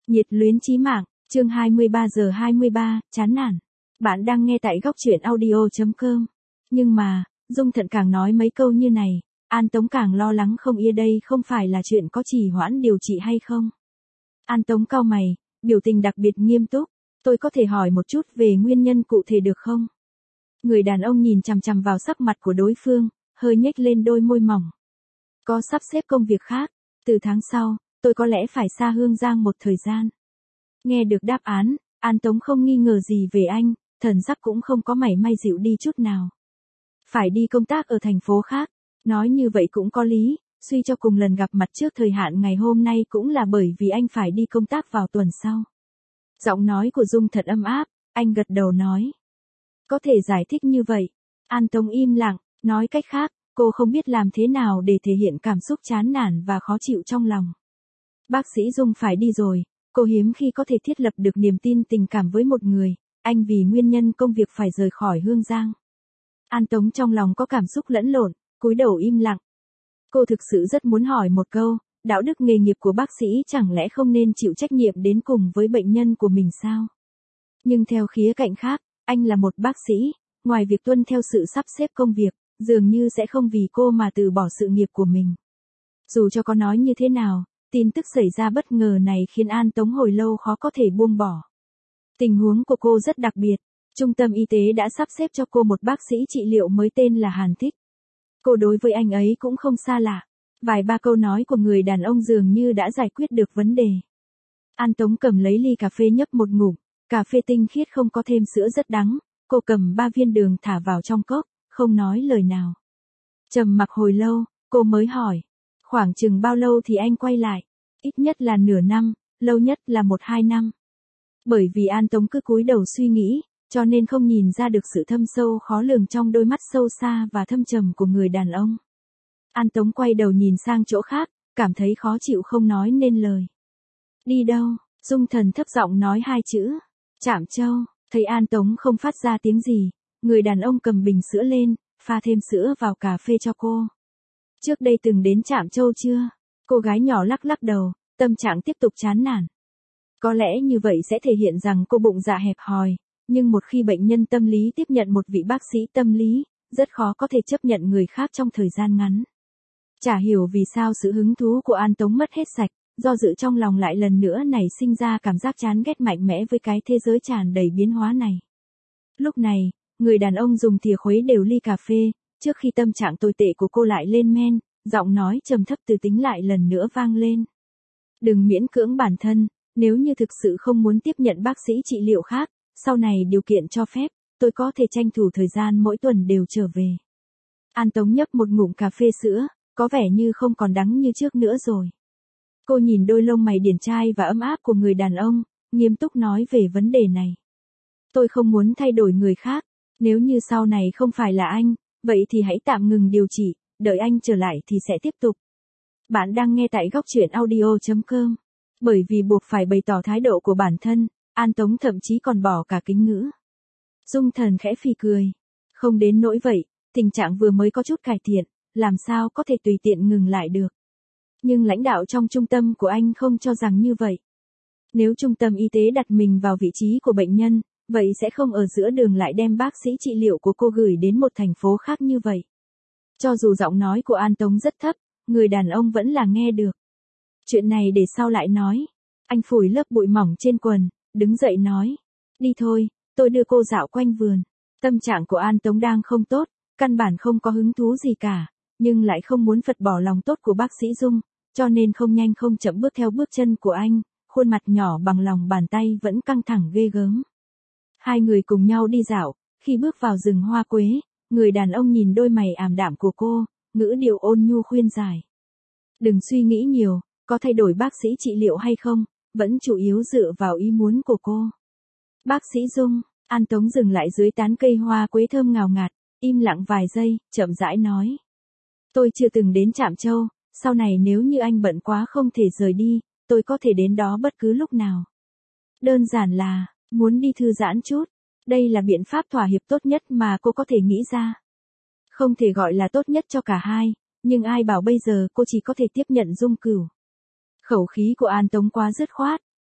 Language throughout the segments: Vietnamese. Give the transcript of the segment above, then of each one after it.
Nhiệt luyến chí mạng, chương 23:23, chán nản. Bạn đang nghe tại góc truyện audio.com. Nhưng mà, Dung Thận càng nói mấy câu như này, An Tống càng lo lắng không yên, đây không phải là chuyện có trì hoãn điều trị hay không. An Tống cau mày, biểu tình đặc biệt nghiêm túc, tôi có thể hỏi một chút về nguyên nhân cụ thể được không? Người đàn ông nhìn chằm chằm vào sắc mặt của đối phương, hơi nhếch lên đôi môi mỏng. Có sắp xếp công việc khác, từ tháng sau, tôi có lẽ phải xa Hương Giang một thời gian. Nghe được đáp án, An Tống không nghi ngờ gì về anh, thần sắc cũng không có mảy may dịu đi chút nào. Phải đi công tác ở thành phố khác, nói như vậy cũng có lý, suy cho cùng lần gặp mặt trước thời hạn ngày hôm nay cũng là bởi vì anh phải đi công tác vào tuần sau. Giọng nói của Dung thật ấm áp, anh gật đầu nói. Có thể giải thích như vậy. An Tống im lặng, nói cách khác, cô không biết làm thế nào để thể hiện cảm xúc chán nản và khó chịu trong lòng. Bác sĩ Dung phải đi rồi, cô hiếm khi có thể thiết lập được niềm tin tình cảm với một người, anh vì nguyên nhân công việc phải rời khỏi Hương Giang. An Tống trong lòng có cảm xúc lẫn lộn, cúi đầu im lặng. Cô thực sự rất muốn hỏi một câu, đạo đức nghề nghiệp của bác sĩ chẳng lẽ không nên chịu trách nhiệm đến cùng với bệnh nhân của mình sao? Nhưng theo khía cạnh khác, anh là một bác sĩ, ngoài việc tuân theo sự sắp xếp công việc, dường như sẽ không vì cô mà từ bỏ sự nghiệp của mình. Dù cho có nói như thế nào, tin tức xảy ra bất ngờ này khiến An Tống hồi lâu khó có thể buông bỏ. Tình huống của cô rất đặc biệt, trung tâm y tế đã sắp xếp cho cô một bác sĩ trị liệu mới tên là Hàn Thích. Cô đối với anh ấy cũng không xa lạ, vài ba câu nói của người đàn ông dường như đã giải quyết được vấn đề. An Tống cầm lấy ly cà phê nhấp một ngụm, cà phê tinh khiết không có thêm sữa rất đắng, cô cầm 3 viên đường thả vào trong cốc, không nói lời nào. Trầm mặc hồi lâu, cô mới hỏi, khoảng chừng bao lâu thì anh quay lại? Ít nhất là nửa năm, lâu nhất là 1-2 năm. Bởi vì An Tống cứ cúi đầu suy nghĩ, cho nên không nhìn ra được sự thâm sâu khó lường trong đôi mắt sâu xa và thâm trầm của người đàn ông. An Tống quay đầu nhìn sang chỗ khác, cảm thấy khó chịu không nói nên lời. Đi đâu? Dung Thần thấp giọng nói 2 chữ. Trạm Châu. Thấy An Tống không phát ra tiếng gì, người đàn ông cầm bình sữa lên, pha thêm sữa vào cà phê cho cô. Trước đây từng đến Trạm Châu chưa? Cô gái nhỏ lắc lắc đầu, tâm trạng tiếp tục chán nản. Có lẽ như vậy sẽ thể hiện rằng cô bụng dạ hẹp hòi, nhưng một khi bệnh nhân tâm lý tiếp nhận một vị bác sĩ tâm lý, rất khó có thể chấp nhận người khác trong thời gian ngắn. Chả hiểu vì sao sự hứng thú của An Tống mất hết sạch, do dự trong lòng lại lần nữa nảy sinh ra cảm giác chán ghét mạnh mẽ với cái thế giới tràn đầy biến hóa này. Lúc này, người đàn ông dùng thìa khuấy đều ly cà phê, trước khi tâm trạng tồi tệ của cô lại lên men, giọng nói trầm thấp từ tính lại lần nữa vang lên. Đừng miễn cưỡng bản thân, nếu như thực sự không muốn tiếp nhận bác sĩ trị liệu khác, sau này điều kiện cho phép, tôi có thể tranh thủ thời gian mỗi tuần đều trở về. An Tống nhấp một ngụm cà phê sữa, có vẻ như không còn đắng như trước nữa rồi. Cô nhìn đôi lông mày điển trai và ấm áp của người đàn ông, nghiêm túc nói về vấn đề này. Tôi không muốn thay đổi người khác, nếu như sau này không phải là anh, vậy thì hãy tạm ngừng điều trị, đợi anh trở lại thì sẽ tiếp tục. Bạn đang nghe tại góc truyện audio.com. Bởi vì buộc phải bày tỏ thái độ của bản thân, An Tống thậm chí còn bỏ cả kính ngữ. Dung Thần khẽ phì cười. Không đến nỗi vậy, tình trạng vừa mới có chút cải thiện, làm sao có thể tùy tiện ngừng lại được. Nhưng lãnh đạo trong trung tâm của anh không cho rằng như vậy. Nếu trung tâm y tế đặt mình vào vị trí của bệnh nhân, vậy sẽ không ở giữa đường lại đem bác sĩ trị liệu của cô gửi đến một thành phố khác như vậy. Cho dù giọng nói của An Tống rất thấp, người đàn ông vẫn là nghe được. Chuyện này để sau lại nói. Anh phủi lớp bụi mỏng trên quần, đứng dậy nói. Đi thôi, tôi đưa cô dạo quanh vườn. Tâm trạng của An Tống đang không tốt, căn bản không có hứng thú gì cả, nhưng lại không muốn phật bỏ lòng tốt của bác sĩ Dung, cho nên không nhanh không chậm bước theo bước chân của anh, khuôn mặt nhỏ bằng lòng bàn tay vẫn căng thẳng ghê gớm. Hai người cùng nhau đi dạo, khi bước vào rừng hoa quế, người đàn ông nhìn đôi mày ảm đạm của cô, ngữ điệu ôn nhu khuyên giải. Đừng suy nghĩ nhiều, có thay đổi bác sĩ trị liệu hay không, vẫn chủ yếu dựa vào ý muốn của cô. Bác sĩ Dung, An Tống dừng lại dưới tán cây hoa quế thơm ngào ngạt, im lặng vài giây, chậm rãi nói. Tôi chưa từng đến Trạm Châu, sau này nếu như anh bận quá không thể rời đi, tôi có thể đến đó bất cứ lúc nào. Đơn giản là, muốn đi thư giãn chút, đây là biện pháp thỏa hiệp tốt nhất mà cô có thể nghĩ ra. Không thể gọi là tốt nhất cho cả hai, nhưng ai bảo bây giờ cô chỉ có thể tiếp nhận Dung Cửu. Khẩu khí của An Tống quá dứt khoát,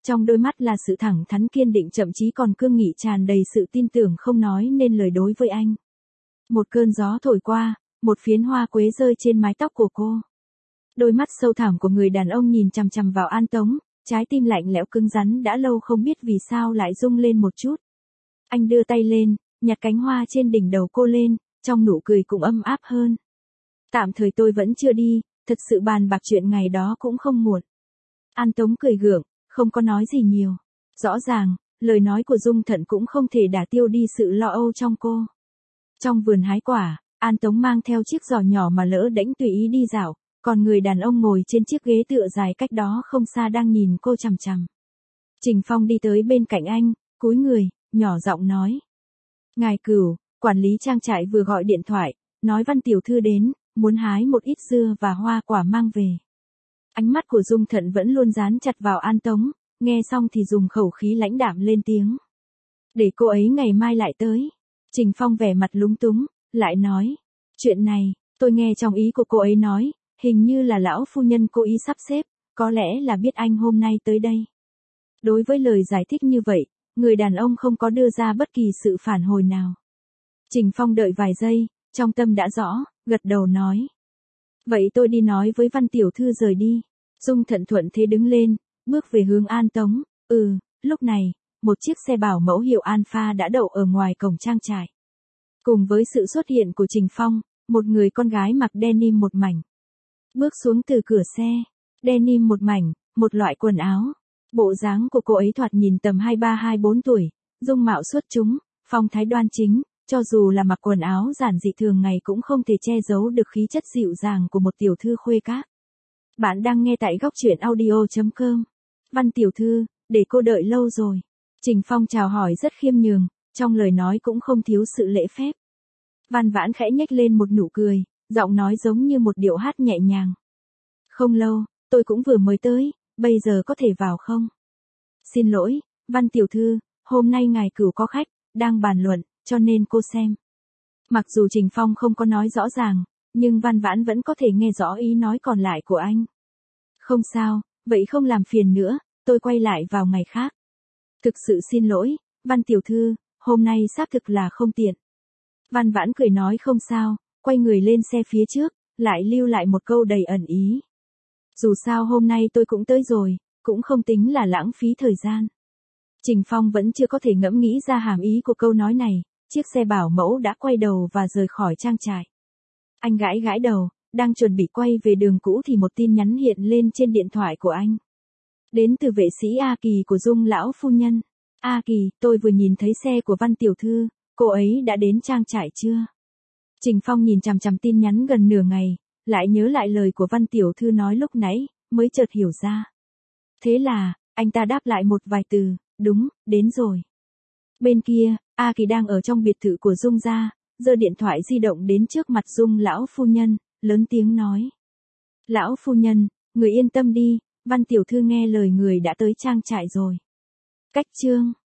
Trong đôi mắt là sự thẳng thắn kiên định, thậm chí còn cương nghị tràn đầy sự tin tưởng không nói nên lời đối với anh. Một cơn gió thổi qua, một phiến hoa quế rơi trên mái tóc của cô. Đôi mắt sâu thẳm của người đàn ông nhìn chằm chằm vào An Tống, trái tim lạnh lẽo cứng rắn đã lâu không biết vì sao lại rung lên một chút. Anh đưa tay lên, nhặt cánh hoa trên đỉnh đầu cô lên, trong nụ cười cũng ấm áp hơn. Tạm thời tôi vẫn chưa đi, thật sự bàn bạc chuyện ngày đó cũng không muộn. An Tống cười gượng, không có nói gì nhiều. Rõ ràng, lời nói của Dung Thận cũng không thể đả tiêu đi sự lo âu trong cô. Trong vườn hái quả, An Tống mang theo chiếc giỏ nhỏ mà lỡ đễnh tùy ý đi dạo, còn người đàn ông ngồi trên chiếc ghế tựa dài cách đó không xa đang nhìn cô chằm chằm. Trình Phong đi tới bên cạnh anh, cúi người, nhỏ giọng nói. Ngài Cửu, quản lý trang trại vừa gọi điện thoại, nói Văn tiểu thư đến, muốn hái một ít dưa và hoa quả mang về. Ánh mắt của Dung Thận vẫn luôn dán chặt vào An Tống, nghe xong thì dùng khẩu khí lãnh đạm lên tiếng. Để cô ấy ngày mai lại tới. Trình Phong vẻ mặt lúng túng, lại nói. Chuyện này, tôi nghe trong ý của cô ấy nói, hình như là lão phu nhân cố ý sắp xếp, có lẽ là biết anh hôm nay tới đây. Đối với lời giải thích như vậy, người đàn ông không có đưa ra bất kỳ sự phản hồi nào. Trình Phong đợi vài giây, trong tâm đã rõ, gật đầu nói. Vậy tôi đi nói với Văn tiểu thư rời đi. Dung Thận thuận thế đứng lên, bước về hướng An Tống. Lúc này, một chiếc xe bảo mẫu hiệu Alpha đã đậu ở ngoài cổng trang trại. Cùng với sự xuất hiện của Trình Phong, một người con gái mặc denim một mảnh. Bước xuống từ cửa xe, denim một mảnh, một loại quần áo. Bộ dáng của cô ấy thoạt nhìn tầm 23-24 tuổi, dung mạo xuất chúng, phong thái đoan chính, cho dù là mặc quần áo giản dị thường ngày cũng không thể che giấu được khí chất dịu dàng của một tiểu thư khuê các. Bạn đang nghe tại góc truyện audio.com. Văn tiểu thư, để cô đợi lâu rồi. Trình Phong chào hỏi rất khiêm nhường, trong lời nói cũng không thiếu sự lễ phép. Văn Vãn khẽ nhếch lên một nụ cười, giọng nói giống như một điệu hát nhẹ nhàng. Không lâu, tôi cũng vừa mới tới, bây giờ có thể vào không? Xin lỗi, Văn tiểu thư, hôm nay ngài Cửu có khách, đang bàn luận, cho nên cô xem. Mặc dù Trình Phong không có nói rõ ràng, nhưng Văn Vãn vẫn có thể nghe rõ ý nói còn lại của anh. Không sao, vậy không làm phiền nữa, tôi quay lại vào ngày khác. Thực sự xin lỗi, Văn tiểu thư, hôm nay xác thực là không tiện. Văn Vãn cười nói không sao, quay người lên xe phía trước, lại lưu lại một câu đầy ẩn ý. Dù sao hôm nay tôi cũng tới rồi, cũng không tính là lãng phí thời gian. Trình Phong vẫn chưa có thể ngẫm nghĩ ra hàm ý của câu nói này, chiếc xe bảo mẫu đã quay đầu và rời khỏi trang trại. Anh gãi gãi đầu, đang chuẩn bị quay về đường cũ thì một tin nhắn hiện lên trên điện thoại của anh. Đến từ vệ sĩ A Kỳ của Dung lão phu nhân. A Kỳ, tôi vừa nhìn thấy xe của Văn tiểu thư, cô ấy đã đến trang trại chưa? Trình Phong nhìn chằm chằm tin nhắn gần nửa ngày, lại nhớ lại lời của Văn tiểu thư nói lúc nãy, mới chợt hiểu ra. Thế là, anh ta đáp lại một vài từ, đúng, đến rồi. Bên kia, A Kỳ đang ở trong biệt thự của Dung gia, giơ điện thoại di động đến trước mặt Dung lão phu nhân, lớn tiếng nói. Lão phu nhân, người yên tâm đi, Văn tiểu thư nghe lời người đã tới trang trại rồi. Cách chương